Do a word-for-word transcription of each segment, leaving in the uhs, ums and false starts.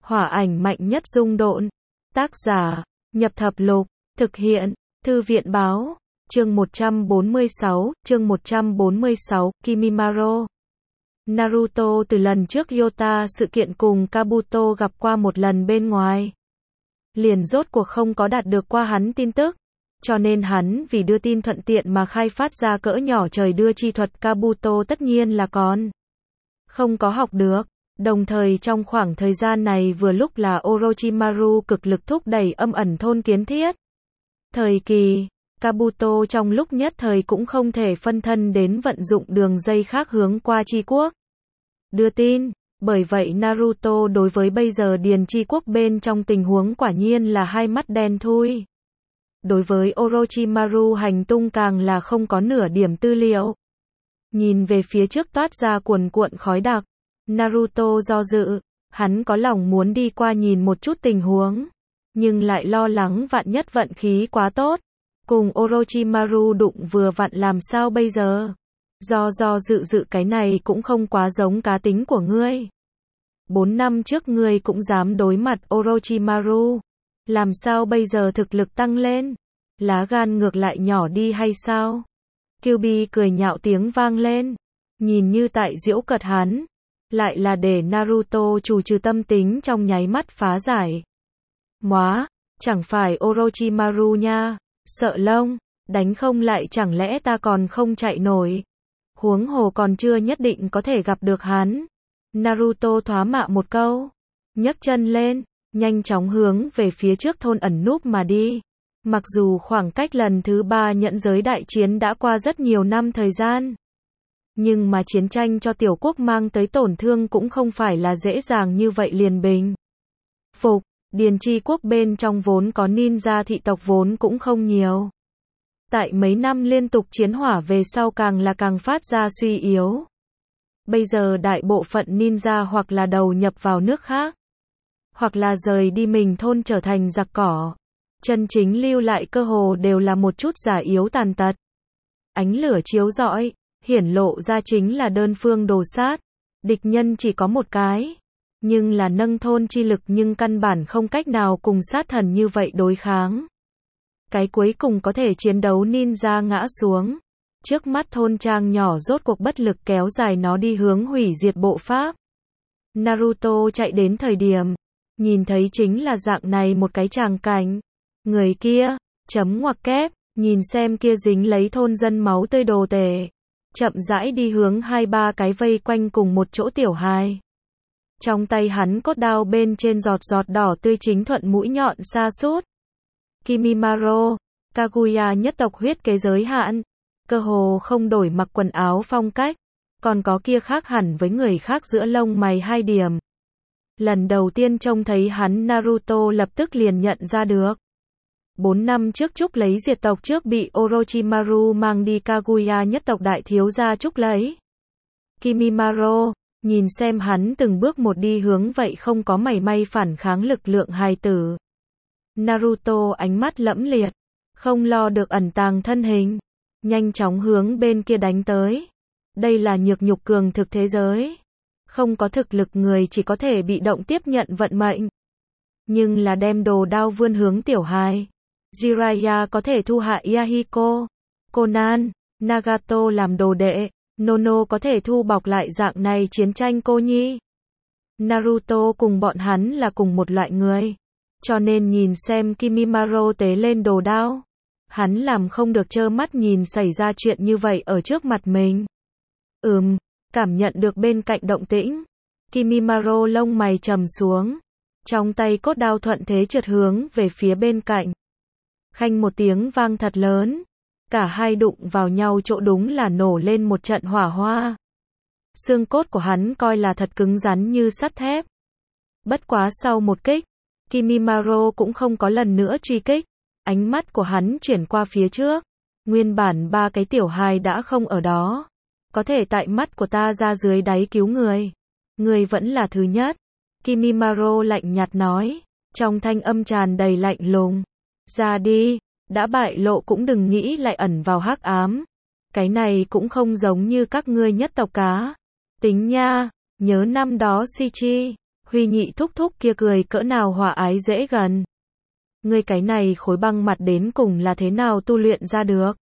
Hỏa ảnh mạnh nhất dung độn. Tác giả, Nhập Thập Lục, thực hiện, Thư viện báo, chương một trăm bốn mươi sáu, chương một trăm bốn mươi sáu, Kimimaro. Naruto từ lần trước Yota sự kiện cùng Kabuto gặp qua một lần bên ngoài. Liền rốt cuộc không có đạt được qua hắn tin tức. Cho nên hắn vì đưa tin thuận tiện mà khai phát ra cỡ nhỏ trời đưa chi thuật Kabuto tất nhiên là còn không có học được. Đồng thời trong khoảng thời gian này vừa lúc là Orochimaru cực lực thúc đẩy âm ẩn thôn kiến thiết. Thời kỳ, Kabuto trong lúc nhất thời cũng không thể phân thân đến vận dụng đường dây khác hướng qua Chi Quốc. Đưa tin, bởi vậy Naruto đối với bây giờ Điền Chi Quốc bên trong tình huống quả nhiên là hai mắt đen thui. Đối với Orochimaru hành tung càng là không có nửa điểm tư liệu. Nhìn về phía trước toát ra cuồn cuộn khói đặc. Naruto do dự, hắn có lòng muốn đi qua nhìn một chút tình huống, nhưng lại lo lắng vạn nhất vận khí quá tốt, cùng Orochimaru đụng vừa vặn làm sao bây giờ. Do do dự dự cái này cũng không quá giống cá tính của ngươi. Bốn năm trước ngươi cũng dám đối mặt Orochimaru, làm sao bây giờ thực lực tăng lên, lá gan ngược lại nhỏ đi hay sao? Kyuubi cười nhạo tiếng vang lên, nhìn như tại giễu cợt hắn. Lại là để Naruto trù trừ tâm tính trong nháy mắt phá giải. Móa, chẳng phải Orochimaru nha, sợ lông, đánh không lại chẳng lẽ ta còn không chạy nổi. Huống hồ còn chưa nhất định có thể gặp được hắn. Naruto thoá mạ một câu, nhấc chân lên, nhanh chóng hướng về phía trước thôn ẩn núp mà đi. Mặc dù khoảng cách lần thứ ba nhận giới đại chiến đã qua rất nhiều năm thời gian. Nhưng mà chiến tranh cho tiểu quốc mang tới tổn thương cũng không phải là dễ dàng như vậy liền bình. Phục, Điền Chi Quốc bên trong vốn có ninja thị tộc vốn cũng không nhiều. Tại mấy năm liên tục chiến hỏa về sau càng là càng phát ra suy yếu. Bây giờ đại bộ phận ninja hoặc là đầu nhập vào nước khác, hoặc là rời đi mình thôn trở thành giặc cỏ. Chân chính lưu lại cơ hồ đều là một chút giả yếu tàn tật. Ánh lửa chiếu rọi, hiển lộ ra chính là đơn phương đồ sát. Địch nhân chỉ có một cái, nhưng là nâng thôn chi lực nhưng căn bản không cách nào cùng sát thần như vậy đối kháng. Cái cuối cùng có thể chiến đấu ninja ngã xuống. Trước mắt thôn trang nhỏ rốt cuộc bất lực kéo dài nó đi hướng hủy diệt bộ pháp. Naruto chạy đến thời điểm, nhìn thấy chính là dạng này một cái tràng cảnh. Người kia, chấm ngoặc kép, nhìn xem kia dính lấy thôn dân máu tươi đồ tể. Chậm rãi đi hướng hai ba cái vây quanh cùng một chỗ tiểu hài. Trong tay hắn cốt đao bên trên giọt giọt đỏ tươi chính thuận mũi nhọn xa sút. Kimimaro, Kaguya nhất tộc huyết kế giới hạn, cơ hồ không đổi mặc quần áo phong cách, còn có kia khác hẳn với người khác giữa lông mày hai điểm. Lần đầu tiên trông thấy hắn Naruto lập tức liền nhận ra được. Bốn năm trước Trúc lấy diệt tộc trước bị Orochimaru mang đi Kaguya nhất tộc đại thiếu gia Trúc lấy. Kimimaro, nhìn xem hắn từng bước một đi hướng vậy không có mảy may phản kháng lực lượng hài tử. Naruto ánh mắt lẫm liệt, không lo được ẩn tàng thân hình, nhanh chóng hướng bên kia đánh tới. Đây là nhược nhục cường thực thế giới. Không có thực lực người chỉ có thể bị động tiếp nhận vận mệnh. Nhưng là đem đồ đao vươn hướng tiểu hài. Jiraiya có thể thu hạ Yahiko, Conan, Nagato làm đồ đệ, Nono có thể thu bọc lại dạng này chiến tranh cô nhi. Naruto cùng bọn hắn là cùng một loại người, cho nên nhìn xem Kimimaro tế lên đồ đao, hắn làm không được trơ mắt nhìn xảy ra chuyện như vậy ở trước mặt mình. Ừm, cảm nhận được bên cạnh động tĩnh, Kimimaro lông mày trầm xuống, trong tay cốt đao thuận thế trượt hướng về phía bên cạnh. Khanh một tiếng vang thật lớn, cả hai đụng vào nhau chỗ đúng là nổ lên một trận hỏa hoa. Xương cốt của hắn coi là thật cứng rắn như sắt thép. Bất quá sau một kích, Kimimaro cũng không có lần nữa truy kích, ánh mắt của hắn chuyển qua phía trước. Nguyên bản ba cái tiểu hài đã không ở đó, có thể tại mắt của ta ra dưới đáy cứu người. Người vẫn là thứ nhất. Kimimaro lạnh nhạt nói, trong thanh âm tràn đầy lạnh lùng. Ra đi, đã bại lộ cũng đừng nghĩ lại ẩn vào hắc ám. Cái này cũng không giống như các ngươi nhất tộc cá. Tính nha, nhớ năm đó Shichi, Huy nhị thúc thúc kia cười cỡ nào hòa ái dễ gần. Ngươi cái này khối băng mặt đến cùng là thế nào tu luyện ra được?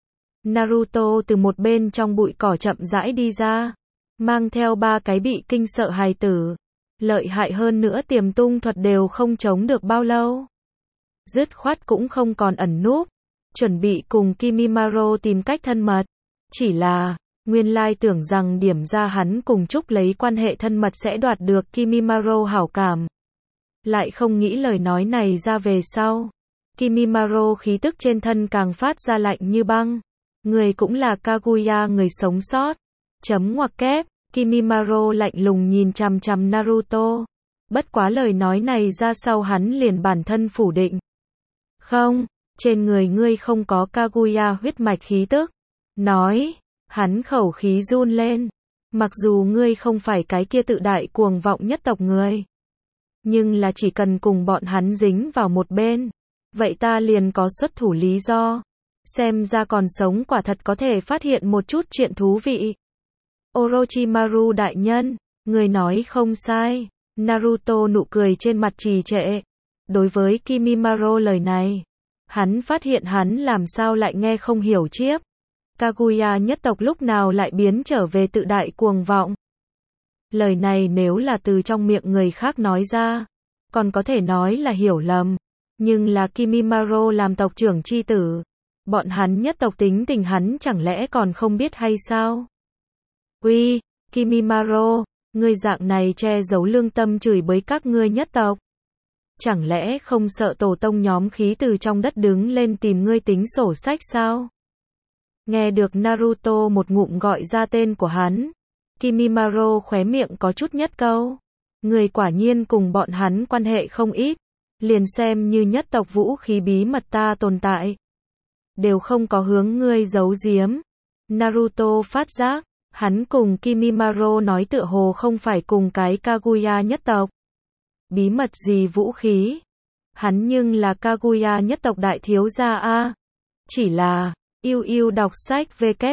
Naruto từ một bên trong bụi cỏ chậm rãi đi ra, mang theo ba cái bị kinh sợ hài tử. Lợi hại hơn nữa tiềm tung thuật đều không chống được bao lâu. Dứt khoát cũng không còn ẩn núp, chuẩn bị cùng Kimimaro tìm cách thân mật. Chỉ là, nguyên lai tưởng rằng điểm ra hắn cùng Trúc lấy quan hệ thân mật sẽ đoạt được Kimimaro hảo cảm. Lại không nghĩ lời nói này ra về sau. Kimimaro khí tức trên thân càng phát ra lạnh như băng. Người cũng là Kaguya người sống sót. Chấm ngoặc kép, Kimimaro lạnh lùng nhìn chằm chằm Naruto. Bất quá lời nói này ra sau hắn liền bản thân phủ định. Không, trên người ngươi không có Kaguya huyết mạch khí tức. Nói, hắn khẩu khí run lên. Mặc dù ngươi không phải cái kia tự đại cuồng vọng nhất tộc người. Nhưng là chỉ cần cùng bọn hắn dính vào một bên. Vậy ta liền có xuất thủ lý do. Xem ra còn sống quả thật có thể phát hiện một chút chuyện thú vị. Orochimaru đại nhân, người nói không sai. Naruto nụ cười trên mặt trì trệ. Đối với Kimimaro lời này, hắn phát hiện hắn làm sao lại nghe không hiểu chiếc. Kaguya nhất tộc lúc nào lại biến trở về tự đại cuồng vọng. Lời này nếu là từ trong miệng người khác nói ra, còn có thể nói là hiểu lầm. Nhưng là Kimimaro làm tộc trưởng chi tử. Bọn hắn nhất tộc tính tình hắn chẳng lẽ còn không biết hay sao? Uy, Kimimaro, ngươi dạng này che giấu lương tâm chửi bới các ngươi nhất tộc. Chẳng lẽ không sợ tổ tông nhóm khí từ trong đất đứng lên tìm ngươi tính sổ sách sao? Nghe được Naruto một ngụm gọi ra tên của hắn, Kimimaro khóe miệng có chút nhất câu. Người quả nhiên cùng bọn hắn quan hệ không ít, liền xem như nhất tộc vũ khí bí mật ta tồn tại. Đều không có hướng ngươi giấu giếm. Naruto phát giác, hắn cùng Kimimaro nói tựa hồ không phải cùng cái Kaguya nhất tộc. Bí mật gì vũ khí? Hắn nhưng là Kaguya nhất tộc đại thiếu gia a. Chỉ là, yêu yêu đọc sách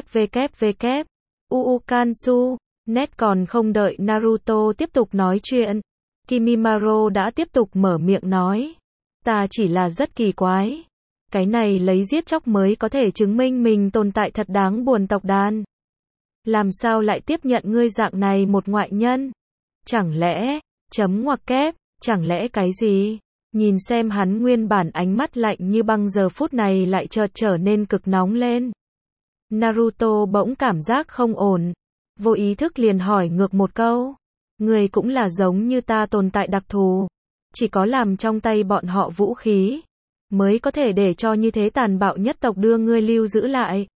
www. Uukansu, net còn không đợi Naruto tiếp tục nói chuyện. Kimimaro đã tiếp tục mở miệng nói. Ta chỉ là rất kỳ quái. Cái này lấy giết chóc mới có thể chứng minh mình tồn tại thật đáng buồn tộc đàn. Làm sao lại tiếp nhận ngươi dạng này một ngoại nhân? Chẳng lẽ, chấm ngoặc kép, chẳng lẽ cái gì? Nhìn xem hắn nguyên bản ánh mắt lạnh như băng giờ phút này lại chợt trở nên cực nóng lên. Naruto bỗng cảm giác không ổn. Vô ý thức liền hỏi ngược một câu. Người cũng là giống như ta tồn tại đặc thù. Chỉ có làm trong tay bọn họ vũ khí. Mới có thể để cho như thế tàn bạo nhất tộc đưa ngươi lưu giữ lại.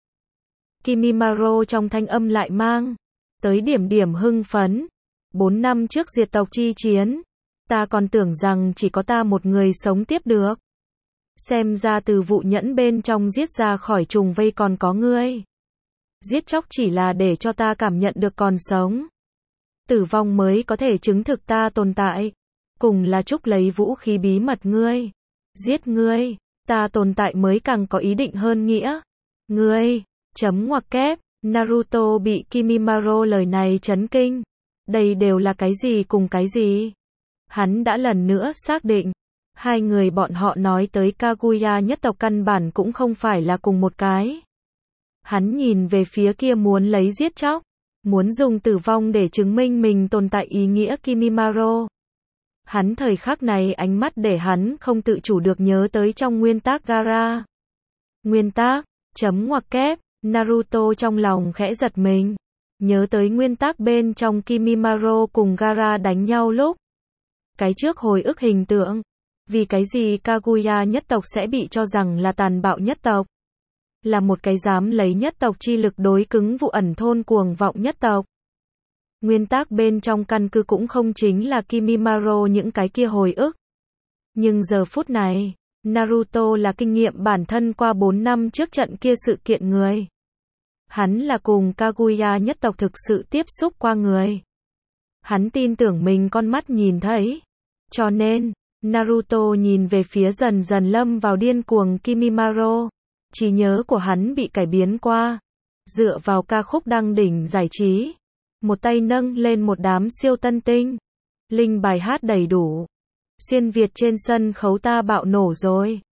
Kimimaro trong thanh âm lại mang tới điểm điểm hưng phấn. Bốn năm trước diệt tộc chi chiến, ta còn tưởng rằng chỉ có ta một người sống tiếp được. Xem ra từ vụ nhẫn bên trong giết ra khỏi trùng vây còn có ngươi. Giết chóc chỉ là để cho ta cảm nhận được còn sống. Tử vong mới có thể chứng thực ta tồn tại. Cùng là Trúc lấy vũ khí bí mật ngươi. Giết ngươi, ta tồn tại mới càng có ý định hơn nghĩa. Ngươi, chấm ngoặc kép, Naruto bị Kimimaro lời này chấn kinh. Đây đều là cái gì cùng cái gì? Hắn đã lần nữa xác định. Hai người bọn họ nói tới Kaguya nhất tộc căn bản cũng không phải là cùng một cái. Hắn nhìn về phía kia muốn lấy giết chóc. Muốn dùng tử vong để chứng minh mình tồn tại ý nghĩa Kimimaro. Hắn thời khắc này ánh mắt để hắn không tự chủ được nhớ tới trong nguyên tác Gaara. Nguyên tác, chấm ngoặc kép, Naruto trong lòng khẽ giật mình. Nhớ tới nguyên tác bên trong Kimimaro cùng Gaara đánh nhau lúc. Cái trước hồi ức hình tượng. Vì cái gì Kaguya nhất tộc sẽ bị cho rằng là tàn bạo nhất tộc? Là một cái dám lấy nhất tộc chi lực đối cứng vụ ẩn thôn cuồng vọng nhất tộc. Nguyên tác bên trong căn cứ cũng không chính là Kimimaro những cái kia hồi ức. Nhưng giờ phút này, Naruto là kinh nghiệm bản thân qua bốn năm trước trận kia sự kiện người. Hắn là cùng Kaguya nhất tộc thực sự tiếp xúc qua người. Hắn tin tưởng mình con mắt nhìn thấy. Cho nên, Naruto nhìn về phía dần dần lâm vào điên cuồng Kimimaro. Trí nhớ của hắn bị cải biến qua. Dựa vào ca khúc đăng đỉnh giải trí. Một tay nâng lên một đám siêu tân tinh. Link bài hát đầy đủ. Xuyên Việt trên sân khấu ta bạo nổ rồi.